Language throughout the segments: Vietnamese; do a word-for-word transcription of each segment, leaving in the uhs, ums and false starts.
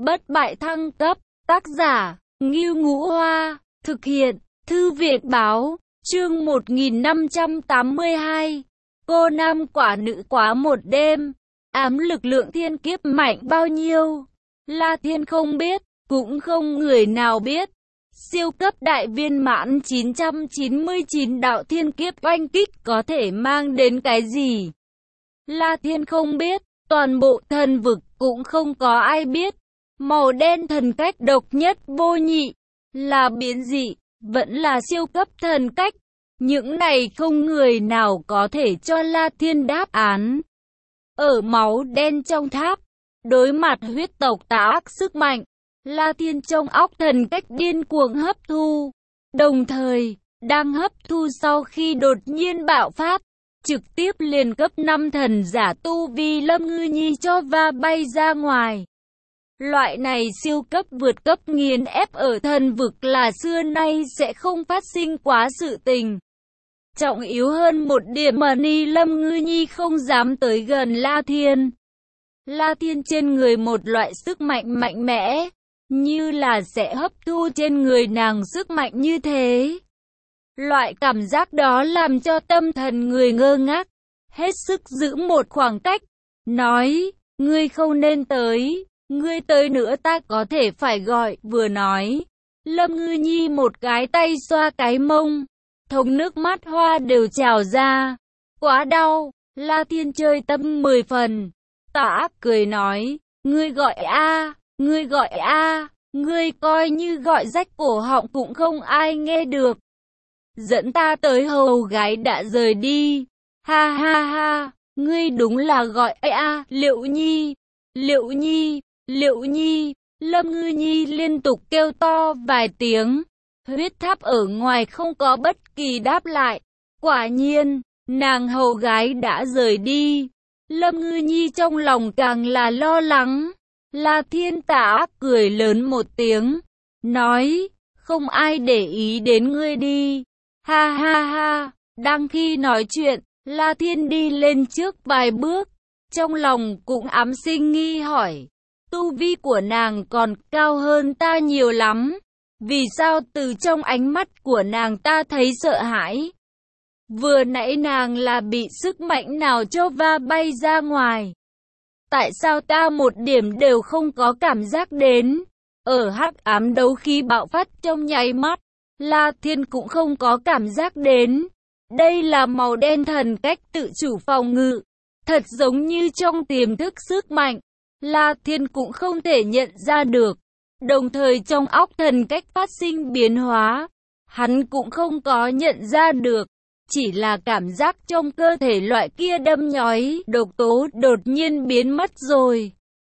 bất bại thăng cấp, tác giả, Ngưu Ngũ Hoa, thực hiện, Thư viện Báo, chương một nghìn năm trăm tám mươi hai, cô nam quả nữ quá một đêm, ám lực lượng thiên kiếp mạnh bao nhiêu, La Thiên không biết, cũng không người nào biết. Siêu cấp đại viên mãn chín trăm chín mươi chín đạo thiên kiếp oanh kích có thể mang đến cái gì? La Thiên không biết, toàn bộ thần vực cũng không có ai biết. Màu đen thần cách độc nhất vô nhị, là biến dị, vẫn là siêu cấp thần cách. Những này không người nào có thể cho La Thiên đáp án. Ở máu đen trong tháp, đối mặt huyết tộc tà ác sức mạnh, La Thiên trong óc thần cách điên cuồng hấp thu, đồng thời, đang hấp thu sau khi đột nhiên bạo phát, trực tiếp liền cấp năm thần giả tu vi Lâm Ngư Nhi cho va bay ra ngoài. Loại này siêu cấp vượt cấp nghiền ép ở thần vực là xưa nay sẽ không phát sinh quá sự tình. Trọng yếu hơn một điểm mà Ni Lâm Ngư Nhi không dám tới gần La Thiên. La Thiên trên người một loại sức mạnh mạnh mẽ, như là sẽ hấp thu trên người nàng sức mạnh như thế. Loại cảm giác đó làm cho tâm thần người ngơ ngác, hết sức giữ một khoảng cách, nói, ngươi không nên tới, ngươi tới nữa ta có thể phải gọi, vừa nói. Lâm Ngư Nhi một cái tay xoa cái mông, thống nước mắt hoa đều trào ra, quá đau, La Thiên chơi tâm mười phần, tà ác cười nói, ngươi gọi a, ngươi gọi a, ngươi coi như gọi rách cổ họng cũng không ai nghe được. Dẫn ta tới hầu gái đã rời đi, ha ha ha, ngươi đúng là gọi a, Liệu Nhi, Liệu Nhi, Liệu Nhi, Lâm Ngư Nhi liên tục kêu to vài tiếng, huyết tháp ở ngoài không có bất kỳ đáp lại, quả nhiên, nàng hầu gái đã rời đi, Lâm Ngư Nhi trong lòng càng là lo lắng. La Thiên tà cười lớn một tiếng, nói, không ai để ý đến ngươi đi, ha ha ha, đang khi nói chuyện, La Thiên đi lên trước vài bước, trong lòng cũng ám sinh nghi hỏi, tu vi của nàng còn cao hơn ta nhiều lắm, vì sao từ trong ánh mắt của nàng ta thấy sợ hãi, vừa nãy nàng là bị sức mạnh nào cho va bay ra ngoài. Tại sao ta một điểm đều không có cảm giác đến? Ở hắc ám đấu khí bạo phát trong nháy mắt, La Thiên cũng không có cảm giác đến. Đây là màu đen thần cách tự chủ phòng ngự, thật giống như trong tiềm thức sức mạnh. La Thiên cũng không thể nhận ra được. Đồng thời trong óc thần cách phát sinh biến hóa, hắn cũng không có nhận ra được. Chỉ là cảm giác trong cơ thể loại kia đâm nhói, độc tố đột nhiên biến mất rồi.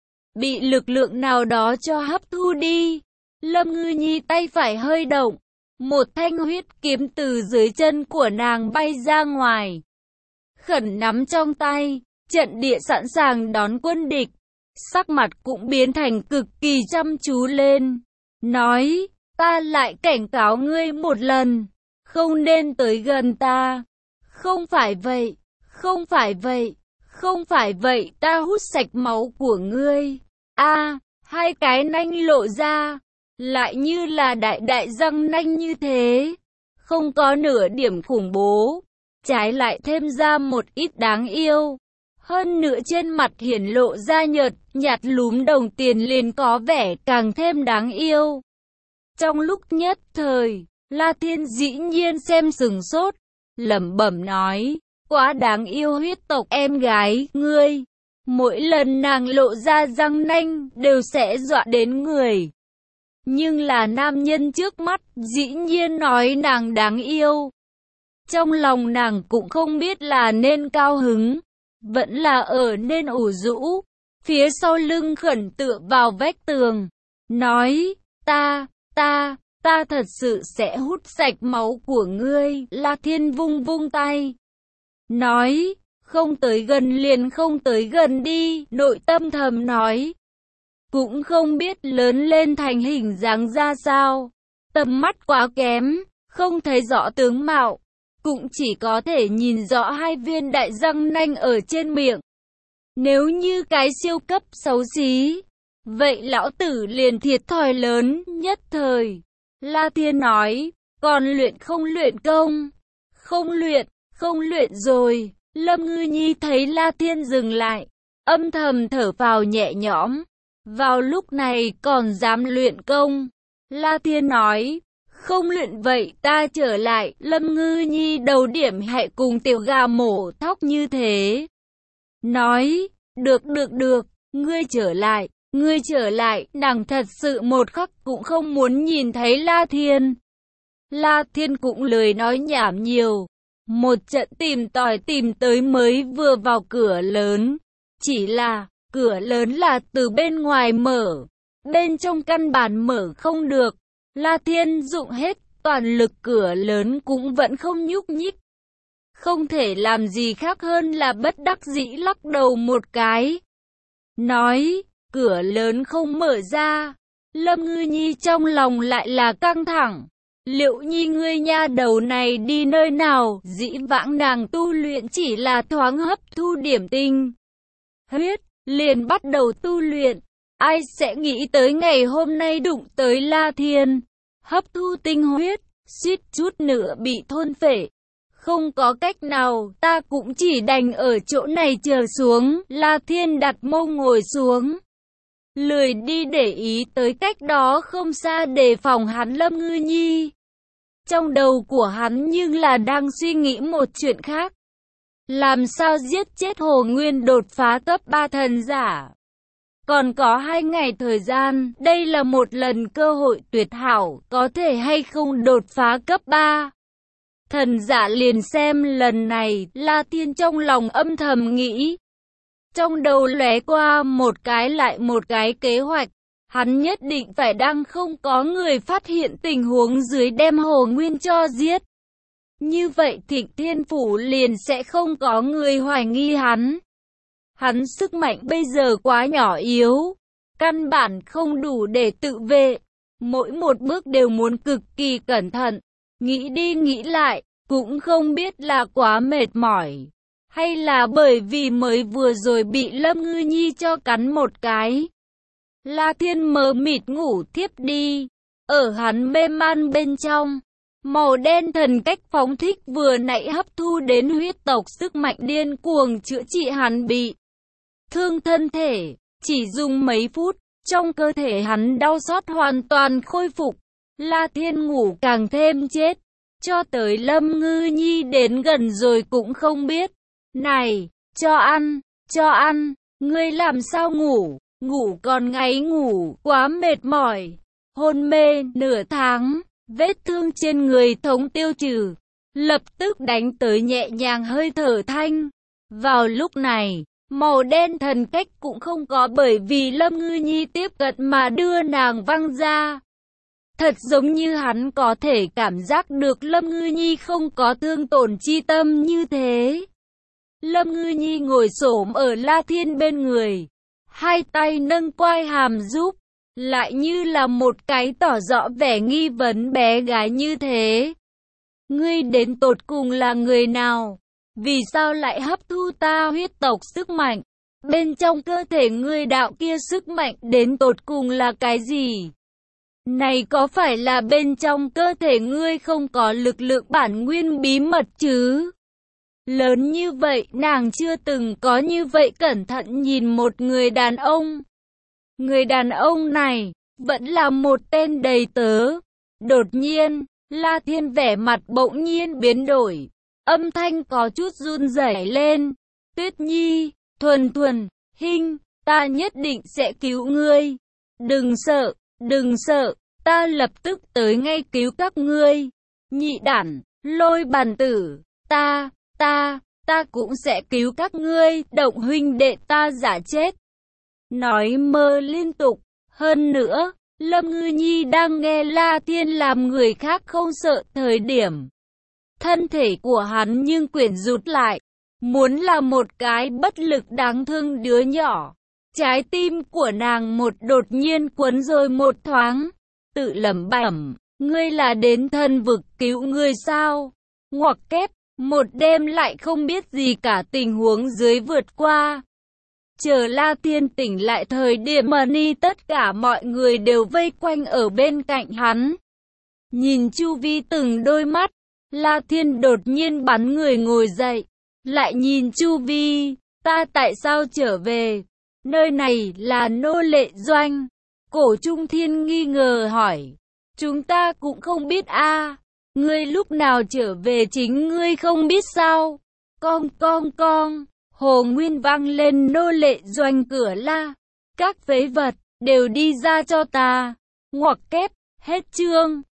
Bị lực lượng nào đó cho hấp thu đi. Lâm Ngư Nhi tay phải hơi động. Một thanh huyết kiếm từ dưới chân của nàng bay ra ngoài. Khẩn nắm trong tay, trận địa sẵn sàng đón quân địch. Sắc mặt cũng biến thành cực kỳ chăm chú lên. Nói, ta lại cảnh cáo ngươi một lần. Không nên tới gần ta. Không phải vậy, không phải vậy, không phải vậy, ta hút sạch máu của ngươi. A, hai cái nanh lộ ra, lại như là đại đại răng nanh như thế. Không có nửa điểm khủng bố, trái lại thêm ra một ít đáng yêu. Hơn nữa trên mặt hiển lộ ra nhợt, nhạt lúm đồng tiền liền có vẻ càng thêm đáng yêu. Trong lúc nhất thời, La Thiên dĩ nhiên xem sừng sốt, lẩm bẩm nói, quá đáng yêu huyết tộc em gái, ngươi. Mỗi lần nàng lộ ra răng nanh đều sẽ dọa đến người. Nhưng là nam nhân trước mắt, dĩ nhiên nói nàng đáng yêu. Trong lòng nàng cũng không biết là nên cao hứng, vẫn là ở nên ủ rũ. Phía sau lưng khẩn tựa vào vách tường, nói, ta, ta, ta thật sự sẽ hút sạch máu của ngươi. La Thiên vung vung tay, nói, không tới gần liền không tới gần đi. Nội tâm thầm nói, cũng không biết lớn lên thành hình dáng ra sao. Tầm mắt quá kém, không thấy rõ tướng mạo, cũng chỉ có thể nhìn rõ hai viên đại răng nanh ở trên miệng. Nếu như cái siêu cấp xấu xí, vậy lão tử liền thiệt thòi lớn. Nhất thời, La Thiên nói, còn luyện không luyện công? Không luyện, không luyện rồi. Lâm Ngư Nhi thấy La Thiên dừng lại, âm thầm thở phào nhẹ nhõm. Vào lúc này còn dám luyện công? La Thiên nói, không luyện vậy ta trở lại. Lâm Ngư Nhi đầu điểm hãy cùng tiểu gà mổ thóc như thế. Nói, được được được, ngươi trở lại, ngươi trở lại. Nàng thật sự một khắc cũng không muốn nhìn thấy La Thiên. La Thiên cũng lười nói nhảm nhiều. Một trận tìm tòi tìm tới mới vừa vào cửa lớn. Chỉ là, cửa lớn là từ bên ngoài mở. Bên trong căn bản mở không được. La Thiên dụng hết toàn lực, cửa lớn cũng vẫn không nhúc nhích. Không thể làm gì khác hơn là bất đắc dĩ lắc đầu một cái. Nói, cửa lớn không mở ra. Lâm Ngư Nhi trong lòng lại là căng thẳng. Liệu Nhi ngươi nha đầu này đi nơi nào? Dĩ vãng nàng tu luyện chỉ là thoáng hấp thu điểm tinh huyết, liền bắt đầu tu luyện. Ai sẽ nghĩ tới ngày hôm nay đụng tới La Thiên, hấp thu tinh huyết, suýt chút nữa bị thôn phệ. Không có cách nào, ta cũng chỉ đành ở chỗ này chờ xuống. La Thiên đặt mông ngồi xuống, lười đi để ý tới cách đó không xa đề phòng hắn Lâm Ngư Nhi. Trong đầu của hắn nhưng là đang suy nghĩ một chuyện khác. Làm sao giết chết Hồ Nguyên đột phá cấp ba thần giả? Còn có hai ngày thời gian, đây là một lần cơ hội tuyệt hảo, có thể hay không đột phá cấp ba thần giả liền xem lần này. La Thiên trong lòng âm thầm nghĩ. Trong đầu lóe qua một cái lại một cái kế hoạch. Hắn nhất định phải đang không có người phát hiện tình huống dưới đem Hồ Nguyên cho giết. Như vậy Thịnh Thiên Phủ liền sẽ không có người hoài nghi hắn. Hắn sức mạnh bây giờ quá nhỏ yếu, căn bản không đủ để tự vệ. Mỗi một bước đều muốn cực kỳ cẩn thận. Nghĩ đi nghĩ lại, cũng không biết là quá mệt mỏi, hay là bởi vì mới vừa rồi bị Lâm Ngư Nhi cho cắn một cái. La Thiên mờ mịt ngủ thiếp đi. Ở hắn mê man bên trong, màu đen thần cách phóng thích vừa nãy hấp thu đến huyết tộc sức mạnh điên cuồng chữa trị hắn bị thương thân thể. Chỉ dùng mấy phút, trong cơ thể hắn đau xót hoàn toàn khôi phục. La Thiên ngủ càng thêm chết, cho tới Lâm Ngư Nhi đến gần rồi cũng không biết. Này, cho ăn, cho ăn, ngươi làm sao ngủ? Ngủ còn ngáy ngủ, quá mệt mỏi, hôn mê nửa tháng, vết thương trên người thống tiêu trừ, lập tức đánh tới nhẹ nhàng hơi thở thanh. Vào lúc này, màu đen thần cách cũng không có bởi vì Lâm Ngư Nhi tiếp cận mà đưa nàng văng ra. Thật giống như hắn có thể cảm giác được Lâm Ngư Nhi không có thương tổn chi tâm như thế. Lâm Ngư Nhi ngồi xổm ở La Thiên bên người, hai tay nâng quai hàm giúp, lại như là một cái tỏ rõ vẻ nghi vấn bé gái như thế. Ngươi đến tột cùng là người nào? Vì sao lại hấp thu ta huyết tộc sức mạnh? Bên trong cơ thể ngươi đạo kia sức mạnh đến tột cùng là cái gì? Này có phải là bên trong cơ thể ngươi không có lực lượng bản nguyên bí mật chứ? Lớn như vậy, nàng chưa từng có như vậy cẩn thận nhìn một người đàn ông. Người đàn ông này, vẫn là một tên đầy tớ. Đột nhiên, La Thiên vẻ mặt bỗng nhiên biến đổi. Âm thanh có chút run rẩy lên. Tuyết Nhi, Thuần Thuần, Hinh, ta nhất định sẽ cứu ngươi. Đừng sợ, đừng sợ, ta lập tức tới ngay cứu các ngươi. Nhị đản, Lôi Bàn Tử, ta... Ta, ta cũng sẽ cứu các ngươi, Động huynh đệ ta giả chết. Nói mơ liên tục. Hơn nữa, Lâm Ngư Nhi đang nghe La Thiên làm người khác không sợ thời điểm. Thân thể của hắn nhưng quyển rụt lại. Muốn là một cái bất lực đáng thương đứa nhỏ. Trái tim của nàng một đột nhiên quấn rồi một thoáng. Tự lẩm bẩm, ngươi là đến thân vực cứu ngươi sao? Ngoặc kép. Một đêm lại không biết gì cả tình huống dưới vượt qua. Chờ La Thiên tỉnh lại thời điểm mà ni tất cả mọi người đều vây quanh ở bên cạnh hắn. Nhìn chu vi từng đôi mắt, La Thiên đột nhiên bắn người ngồi dậy, lại nhìn chu vi, ta tại sao trở về? Nơi này là nô lệ doanh. Cổ Trung Thiên nghi ngờ hỏi, chúng ta cũng không biết a, ngươi lúc nào trở về chính ngươi không biết sao? Cong cong cong, Hồ Nguyên vang lên, nô lệ doanh cửa la, các phế vật, đều đi ra cho ta. Ngoặc kép, hết chương.